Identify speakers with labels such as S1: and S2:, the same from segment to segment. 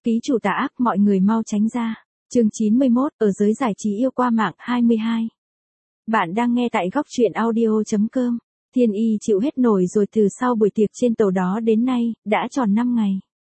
S1: Ký chủ tà ác, mọi người mau tránh ra. Chương 91, ở giới giải trí yêu qua mạng 22. Bạn đang nghe tại góc truyện audio.com. Thiên Y chịu hết nổi rồi, từ sau buổi tiệc trên tàu đó đến nay, đã tròn 5 ngày.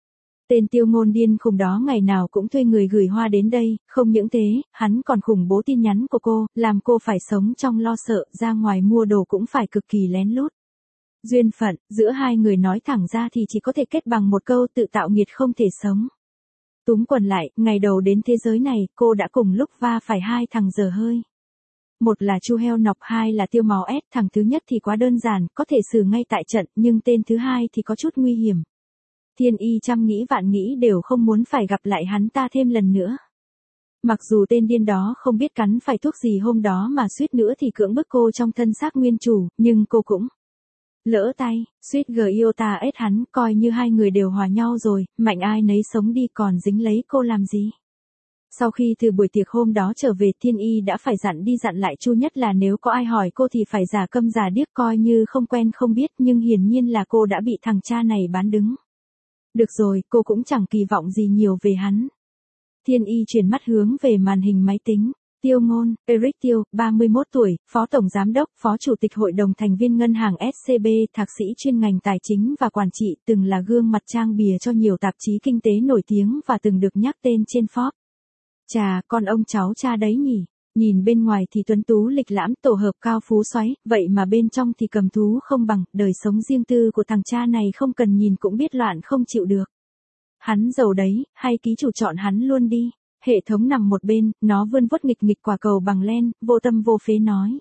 S1: Tên Tiêu Ngôn điên khùng đó ngày nào cũng thuê người gửi hoa đến đây, không những thế, hắn còn khủng bố tin nhắn của cô, làm cô phải sống trong lo sợ, ra ngoài mua đồ cũng phải cực kỳ lén lút. Duyên phận, giữa hai người nói thẳng ra thì chỉ có thể kết bằng một câu tự tạo nghiệt không thể sống. Túm quần lại, ngày đầu đến thế giới này, cô đã cùng lúc va phải hai thằng dở hơi. Một là Chu Heo Nọc, hai là Tiêu Máu S. Thằng thứ nhất thì quá đơn giản, có thể xử ngay tại trận, nhưng tên thứ hai thì có chút nguy hiểm. Thiên Y trăm nghĩ vạn nghĩ đều không muốn phải gặp lại hắn ta thêm lần nữa. Mặc dù tên điên đó không biết cắn phải thuốc gì hôm đó mà suýt nữa thì cưỡng bức cô trong thân xác nguyên chủ, nhưng cô cũng lỡ tay, suýt Giota ết hắn, coi như hai người đều hòa nhau rồi, mạnh ai nấy sống đi, còn dính lấy cô làm gì. Sau khi từ buổi tiệc hôm đó trở về, Thiên Y đã phải dặn đi dặn lại Chu Nhất là nếu có ai hỏi cô thì phải giả câm giả điếc, coi như không quen không biết, nhưng hiển nhiên là cô đã bị thằng cha này bán đứng. Được rồi, cô cũng chẳng kỳ vọng gì nhiều về hắn. Thiên Y chuyển mắt hướng về màn hình máy tính. Tiêu Ngôn, Eric Tiêu, 31 tuổi, Phó Tổng Giám đốc, Phó Chủ tịch Hội đồng Thành viên Ngân hàng SCB, thạc sĩ chuyên ngành tài chính và quản trị, từng là gương mặt trang bìa cho nhiều tạp chí kinh tế nổi tiếng và từng được nhắc tên trên Forbes. Chà, con ông cháu cha đấy nhỉ. Nhìn bên ngoài thì tuấn tú lịch lãm, tổ hợp cao phú xoáy, vậy mà bên trong thì cầm thú không bằng, đời sống riêng tư của thằng cha này không cần nhìn cũng biết loạn không chịu được. Hắn giàu đấy, hay ký chủ chọn hắn luôn đi. Hệ thống nằm một bên, nó vươn vuốt nghịch nghịch quả cầu bằng len, vô tâm vô phế nói.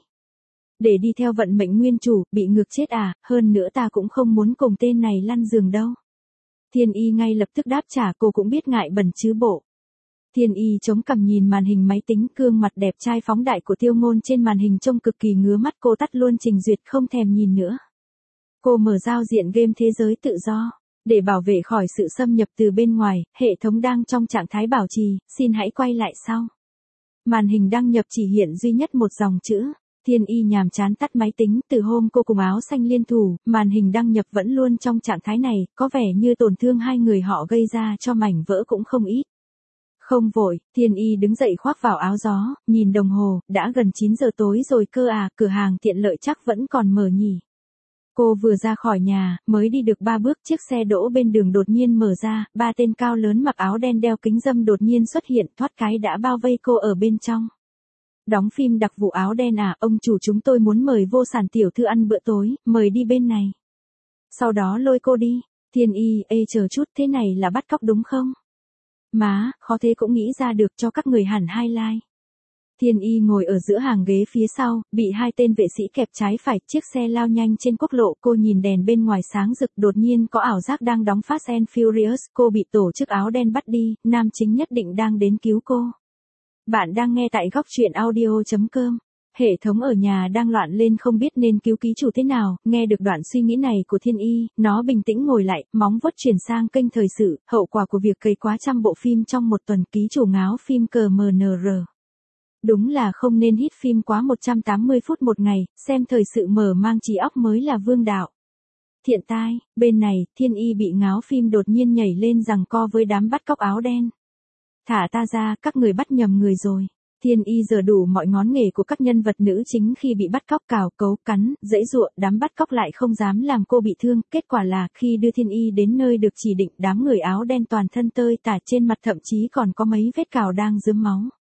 S1: Để đi theo vận mệnh nguyên chủ, bị ngược chết à, hơn nữa ta cũng không muốn cùng tên này lăn giường đâu. Thiên Y ngay lập tức đáp trả, cô cũng biết ngại bẩn chứ bộ. Thiên Y chống cằm nhìn màn hình máy tính, gương mặt đẹp trai phóng đại của Tiêu Ngôn trên màn hình trông cực kỳ ngứa mắt, cô tắt luôn trình duyệt không thèm nhìn nữa. Cô mở giao diện game thế giới tự do. Để bảo vệ khỏi sự xâm nhập từ bên ngoài, hệ thống đang trong trạng thái bảo trì, xin hãy quay lại sau. Màn hình đăng nhập chỉ hiện duy nhất một dòng chữ. Thiên Y nhàm chán tắt máy tính, từ hôm cô cùng áo xanh liên thủ, màn hình đăng nhập vẫn luôn trong trạng thái này, có vẻ như tổn thương hai người họ gây ra cho mảnh vỡ cũng không ít. Không vội, Thiên Y đứng dậy khoác vào áo gió, nhìn đồng hồ, đã gần 9 giờ tối rồi cơ à, cửa hàng tiện lợi chắc vẫn còn mở nhỉ. Cô vừa ra khỏi nhà, mới đi được 3 bước, chiếc xe đỗ bên đường đột nhiên mở ra, 3 tên cao lớn mặc áo đen đeo kính râm đột nhiên xuất hiện, thoát cái đã bao vây cô ở bên trong. Đóng phim đặc vụ áo đen à, ông chủ chúng tôi muốn mời Vô Sản tiểu thư ăn bữa tối, mời đi bên này. Sau đó lôi cô đi. Thiên Y, chờ chút, thế này là bắt cóc đúng không? Má, khó thế cũng nghĩ ra được, cho các người hẳn highlight. Thiên Y ngồi ở giữa hàng ghế phía sau, bị hai tên vệ sĩ kẹp trái phải, chiếc xe lao nhanh trên quốc lộ, cô nhìn đèn bên ngoài sáng rực, đột nhiên có ảo giác đang đóng Fast and Furious, cô bị tổ chức áo đen bắt đi, nam chính nhất định đang đến cứu cô. Bạn đang nghe tại góc truyện audio.com. Hệ thống ở nhà đang loạn lên không biết nên cứu ký chủ thế nào, nghe được đoạn suy nghĩ này của Thiên Y, nó bình tĩnh ngồi lại, móng vuốt chuyển sang kênh thời sự, hậu quả của việc cày quá trăm bộ phim trong một tuần, ký chủ ngáo phim CMNR. Đúng là không nên hít phim quá 180 phút một ngày, xem thời sự mở mang trí óc mới là vương đạo. Thiện tai, bên này, Thiên Y bị ngáo phim đột nhiên nhảy lên giằng co với đám bắt cóc áo đen. Thả ta ra, các người bắt nhầm người rồi. Thiên Y giờ đủ mọi ngón nghề của các nhân vật nữ chính khi bị bắt cóc, cào cấu, cắn, giãy giụa, đám bắt cóc lại không dám làm cô bị thương, kết quả là khi đưa Thiên Y đến nơi được chỉ định, đám người áo đen toàn thân tơi tả, trên mặt thậm chí còn có mấy vết cào đang rớm máu.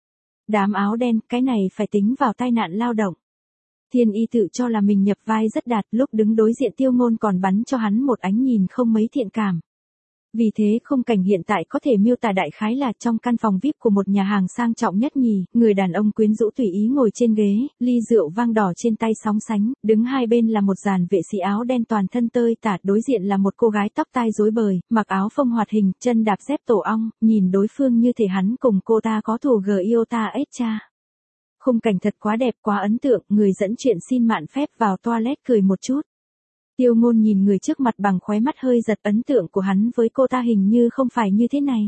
S1: Đám áo đen, cái này phải tính vào tai nạn lao động. Thiên Y tự cho là mình nhập vai rất đạt, lúc đứng đối diện Tiêu Ngôn còn bắn cho hắn một ánh nhìn không mấy thiện cảm. Vì thế khung cảnh hiện tại có thể miêu tả đại khái là trong căn phòng VIP của một nhà hàng sang trọng nhất nhì, người đàn ông quyến rũ tùy ý ngồi trên ghế, ly rượu vang đỏ trên tay sóng sánh, đứng hai bên là một dàn vệ sĩ áo đen toàn thân tơi tả, đối diện là một cô gái tóc tai rối bời, mặc áo phông hoạt hình, chân đạp dép tổ ong, nhìn đối phương như thể hắn cùng cô ta có thù Giota ết cha. Khung cảnh thật quá đẹp, quá ấn tượng, người dẫn chuyện xin mạn phép vào toilet cười một chút. Tiêu Ngôn nhìn người trước mặt bằng khóe mắt hơi giật, ấn tượng của hắn với cô ta hình như không phải như thế này.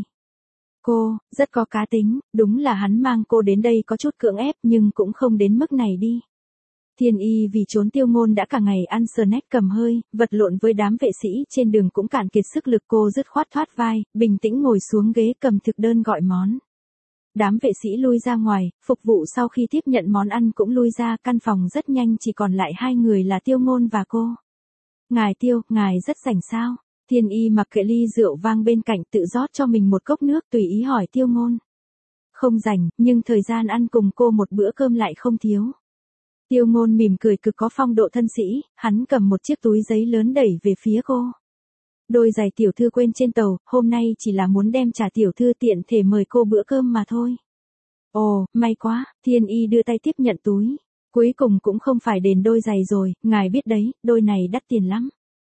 S1: Cô, rất có cá tính, đúng là hắn mang cô đến đây có chút cưỡng ép nhưng cũng không đến mức này đi. Thiên Y vì trốn Tiêu Ngôn đã cả ngày ăn snack cầm hơi, vật lộn với đám vệ sĩ trên đường cũng cạn kiệt sức lực, cô dứt khoát thoát vai, bình tĩnh ngồi xuống ghế cầm thực đơn gọi món. Đám vệ sĩ lui ra ngoài, phục vụ sau khi tiếp nhận món ăn cũng lui ra, căn phòng rất nhanh chỉ còn lại hai người là Tiêu Ngôn và cô. Ngài Tiêu, ngài rất rảnh sao? Thiên Y mặc kệ ly rượu vang bên cạnh tự rót cho mình một cốc nước tùy ý hỏi Tiêu Ngôn. Không rảnh, nhưng thời gian ăn cùng cô một bữa cơm lại không thiếu. Tiêu Ngôn mỉm cười cực có phong độ thân sĩ, hắn cầm một chiếc túi giấy lớn đẩy về phía cô. Đôi giày tiểu thư quên trên tàu, hôm nay chỉ là muốn đem trả tiểu thư tiện thể mời cô bữa cơm mà thôi. Ồ, may quá, Thiên Y đưa tay tiếp nhận túi. Cuối cùng cũng không phải đền đôi giày rồi, ngài biết đấy, đôi này đắt tiền lắm.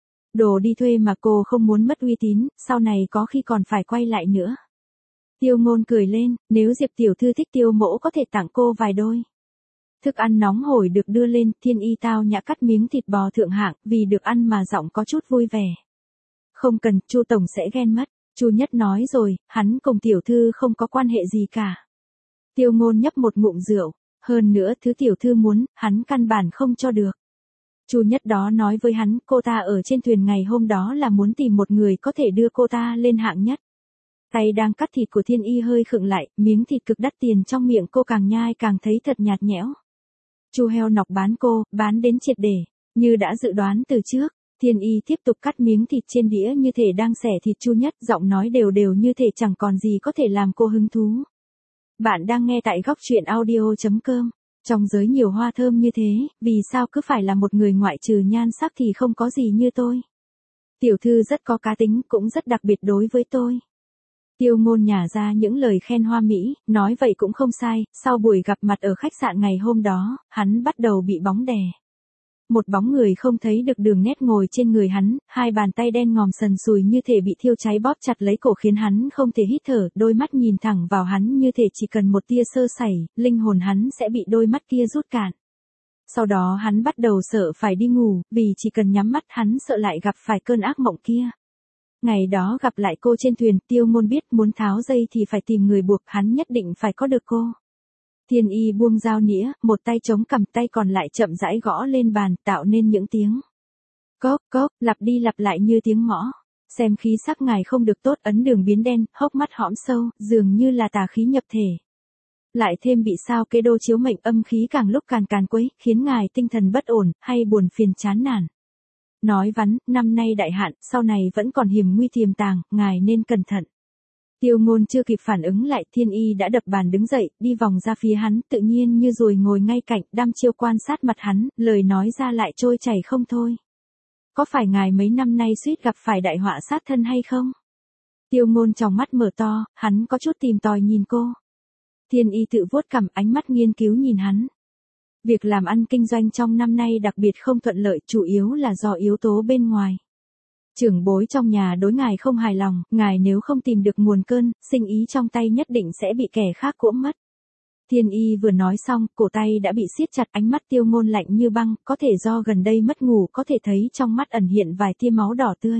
S1: Đồ đi thuê mà cô không muốn mất uy tín, sau này có khi còn phải quay lại nữa. Tiêu Ngôn cười lên, nếu Diệp tiểu thư thích Tiêu mỗ có thể tặng cô vài đôi. Thức ăn nóng hổi được đưa lên, Thiên Y tao nhã cắt miếng thịt bò thượng hạng, vì được ăn mà giọng có chút vui vẻ. Không cần, Chu tổng sẽ ghen mất. Chu Nhất nói rồi, hắn cùng tiểu thư không có quan hệ gì cả. Tiêu Ngôn nhấp một ngụm rượu, hơn nữa thứ tiểu thư muốn, hắn căn bản không cho được. Chu Nhất đó nói với hắn, cô ta ở trên thuyền ngày hôm đó là muốn tìm một người có thể đưa cô ta lên hạng nhất. Tay đang cắt thịt của Thiên Y hơi khựng lại, miếng thịt cực đắt tiền trong miệng cô càng nhai càng thấy thật nhạt nhẽo. Chu Heo Nọc bán đến triệt để, như đã dự đoán từ trước. Thiên Y tiếp tục cắt miếng thịt trên đĩa như thể đang xẻ thịt Chu Nhất, giọng nói đều đều như thể chẳng còn gì có thể làm cô hứng thú. Bạn đang nghe tại góc truyện audio.com. Trong giới nhiều hoa thơm như thế, vì sao cứ phải là một người ngoại trừ nhan sắc thì không có gì như tôi. Tiểu thư rất có cá tính, cũng rất đặc biệt đối với tôi. Tiêu Ngôn nhả ra những lời khen hoa mỹ, nói vậy cũng không sai, sau buổi gặp mặt ở khách sạn ngày hôm đó, hắn bắt đầu bị bóng đè. Một bóng người không thấy được đường nét ngồi trên người hắn, hai bàn tay đen ngòm sần sùi như thể bị thiêu cháy bóp chặt lấy cổ khiến hắn không thể hít thở, đôi mắt nhìn thẳng vào hắn như thể chỉ cần một tia sơ sẩy, linh hồn hắn sẽ bị đôi mắt kia rút cạn. Sau đó hắn bắt đầu sợ phải đi ngủ, vì chỉ cần nhắm mắt hắn sợ lại gặp phải cơn ác mộng kia. Ngày đó gặp lại cô trên thuyền, Tiêu Ngôn biết muốn tháo dây thì phải tìm người buộc, hắn nhất định phải có được cô. Thiên Y buông dao nĩa, một tay chống cằm, tay còn lại chậm rãi gõ lên bàn, tạo nên những tiếng cốc cốc, lặp đi lặp lại như tiếng mõ. Xem khí sắc ngài không được tốt, ấn đường biến đen, hốc mắt hõm sâu, dường như là tà khí nhập thể. Lại thêm bị sao kê đô chiếu mệnh, âm khí càng lúc càng quấy, khiến ngài tinh thần bất ổn, hay buồn phiền chán nản. Nói vắn, năm nay đại hạn, sau này vẫn còn hiểm nguy tiềm tàng, ngài nên cẩn thận. Tiêu Ngôn chưa kịp phản ứng lại, Thiên Y đã đập bàn đứng dậy, đi vòng ra phía hắn, tự nhiên như ruồi ngồi ngay cạnh, đăm chiêu quan sát mặt hắn, lời nói ra lại trôi chảy không thôi. Có phải ngài mấy năm nay suýt gặp phải đại họa sát thân hay không? Tiêu Ngôn tròng mắt mở to, hắn có chút tìm tòi nhìn cô. Thiên Y tự vuốt cằm, ánh mắt nghiên cứu nhìn hắn. Việc làm ăn kinh doanh trong năm nay đặc biệt không thuận lợi, chủ yếu là do yếu tố bên ngoài. Trưởng bối trong nhà đối ngài không hài lòng, ngài nếu không tìm được nguồn cơn, sinh ý trong tay nhất định sẽ bị kẻ khác cưỡng mất. Thiên Y vừa nói xong, cổ tay đã bị siết chặt, ánh mắt Tiêu Ngôn lạnh như băng, có thể do gần đây mất ngủ, có thể thấy trong mắt ẩn hiện vài tia máu đỏ tươi.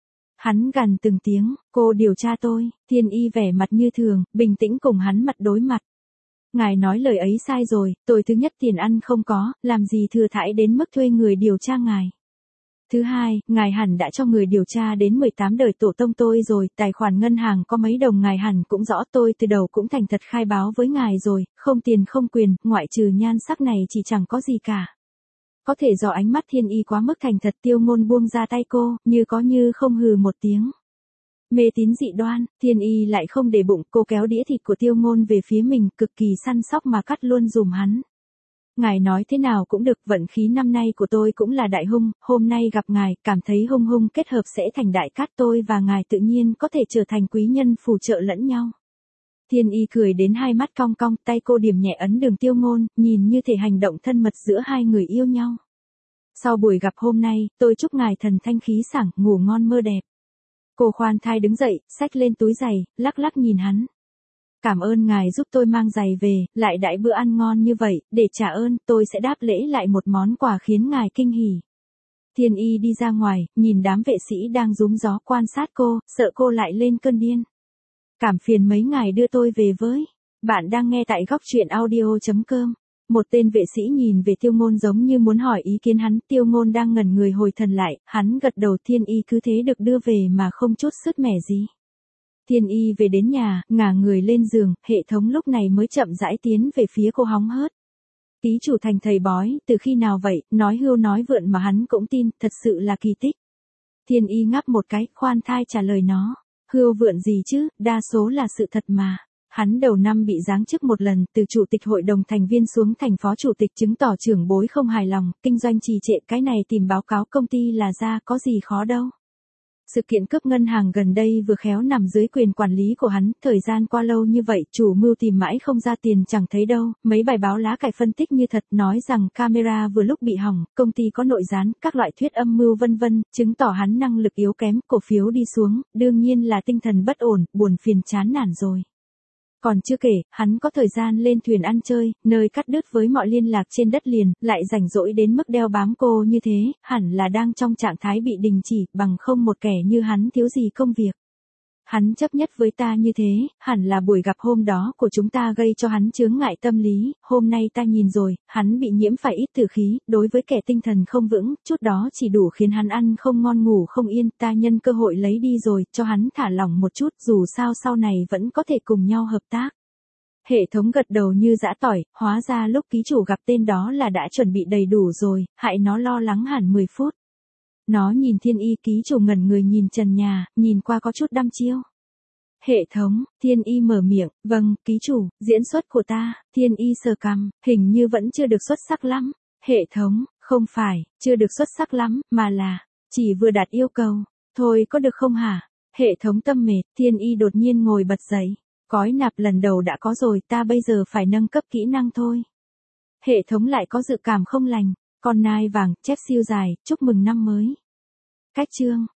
S1: Hắn gằn từng tiếng, cô điều tra tôi. Thiên Y vẻ mặt như thường, bình tĩnh cùng hắn mặt đối mặt. Ngài nói lời ấy sai rồi, tôi thứ nhất tiền ăn không có, làm gì thừa thãi đến mức thuê người điều tra ngài. Thứ hai, ngài hẳn đã cho người điều tra đến 18 đời tổ tông tôi rồi, tài khoản ngân hàng có mấy đồng ngài hẳn cũng rõ, tôi từ đầu cũng thành thật khai báo với ngài rồi, không tiền không quyền, ngoại trừ nhan sắc này chỉ chẳng có gì cả. Có thể do ánh mắt Thiên Y quá mức thành thật, Tiêu Ngôn buông ra tay cô, như có như không hừ một tiếng. Mê tín dị đoan, Thiên Y lại không để bụng, cô kéo đĩa thịt của Tiêu Ngôn về phía mình, cực kỳ săn sóc mà cắt luôn dùm hắn. Ngài nói thế nào cũng được, vận khí năm nay của tôi cũng là đại hung, hôm nay gặp ngài, cảm thấy hung hung kết hợp sẽ thành đại cát, tôi và ngài tự nhiên có thể trở thành quý nhân phù trợ lẫn nhau. Thiên Y cười đến hai mắt cong cong, tay cô điểm nhẹ ấn đường Tiêu Ngôn, nhìn như thể hành động thân mật giữa hai người yêu nhau. Sau buổi gặp hôm nay, tôi chúc ngài thần thanh khí sảng, ngủ ngon mơ đẹp. Cô khoan thai đứng dậy, xách lên túi giày, lắc lắc nhìn hắn. Cảm ơn ngài giúp tôi mang giày về, lại đãi bữa ăn ngon như vậy, để trả ơn, tôi sẽ đáp lễ lại một món quà khiến ngài kinh hỉ. Thiên Y đi ra ngoài, nhìn đám vệ sĩ đang rúm gió quan sát cô, sợ cô lại lên cơn điên. Cảm phiền mấy ngài đưa tôi về với. Bạn đang nghe tại góc truyện audio.com. Một tên vệ sĩ nhìn về Tiêu Ngôn giống như muốn hỏi ý kiến hắn, Tiêu Ngôn đang ngẩn người hồi thần lại, hắn gật đầu. Thiên Y cứ thế được đưa về mà không chút sứt mẻ gì. Thiên Y về đến nhà, ngả người lên giường, hệ thống lúc này mới chậm rãi tiến về phía cô hóng hớt. Ký chủ thành thầy bói, từ khi nào vậy, nói hưu nói vượn mà hắn cũng tin, thật sự là kỳ tích. Thiên Y ngáp một cái, khoan thai trả lời nó. Hưu vượn gì chứ, đa số là sự thật mà. Hắn đầu năm bị giáng chức một lần, từ chủ tịch hội đồng thành viên xuống thành phó chủ tịch, chứng tỏ trưởng bối không hài lòng, kinh doanh trì trệ, cái này tìm báo cáo công ty là ra, có gì khó đâu. Sự kiện cướp ngân hàng gần đây vừa khéo nằm dưới quyền quản lý của hắn, thời gian qua lâu như vậy, chủ mưu tìm mãi không ra tiền chẳng thấy đâu, mấy bài báo lá cải phân tích như thật nói rằng camera vừa lúc bị hỏng, công ty có nội gián, các loại thuyết âm mưu vân vân, chứng tỏ hắn năng lực yếu kém, cổ phiếu đi xuống, đương nhiên là tinh thần bất ổn, buồn phiền chán nản rồi. Còn chưa kể, hắn có thời gian lên thuyền ăn chơi, nơi cắt đứt với mọi liên lạc trên đất liền, lại rảnh rỗi đến mức đeo bám cô như thế, hẳn là đang trong trạng thái bị đình chỉ, bằng không một kẻ như hắn thiếu gì công việc. Hắn chấp nhất với ta như thế, hẳn là buổi gặp hôm đó của chúng ta gây cho hắn chướng ngại tâm lý, hôm nay ta nhìn rồi, hắn bị nhiễm phải ít tử khí, đối với kẻ tinh thần không vững, chút đó chỉ đủ khiến hắn ăn không ngon ngủ không yên, ta nhân cơ hội lấy đi rồi, cho hắn thả lỏng một chút, dù sao sau này vẫn có thể cùng nhau hợp tác. Hệ thống gật đầu như giã tỏi, hóa ra lúc ký chủ gặp tên đó là đã chuẩn bị đầy đủ rồi, hại nó lo lắng hẳn 10 phút. Nó nhìn Thiên Y, ký chủ ngẩn người nhìn trần nhà, nhìn qua có chút đăm chiêu. Hệ thống, Thiên Y mở miệng, vâng, ký chủ, diễn xuất của ta, Thiên Y sờ cằm, hình như vẫn chưa được xuất sắc lắm. Hệ thống, không phải, chưa được xuất sắc lắm, mà là, chỉ vừa đạt yêu cầu, thôi có được không hả? Hệ thống tâm mệt, Thiên Y đột nhiên ngồi bật dậy, cói nạp lần đầu đã có rồi, ta bây giờ phải nâng cấp kỹ năng thôi. Hệ thống lại có dự cảm không lành, con nai vàng, chép siêu dài, chúc mừng năm mới. Cách chương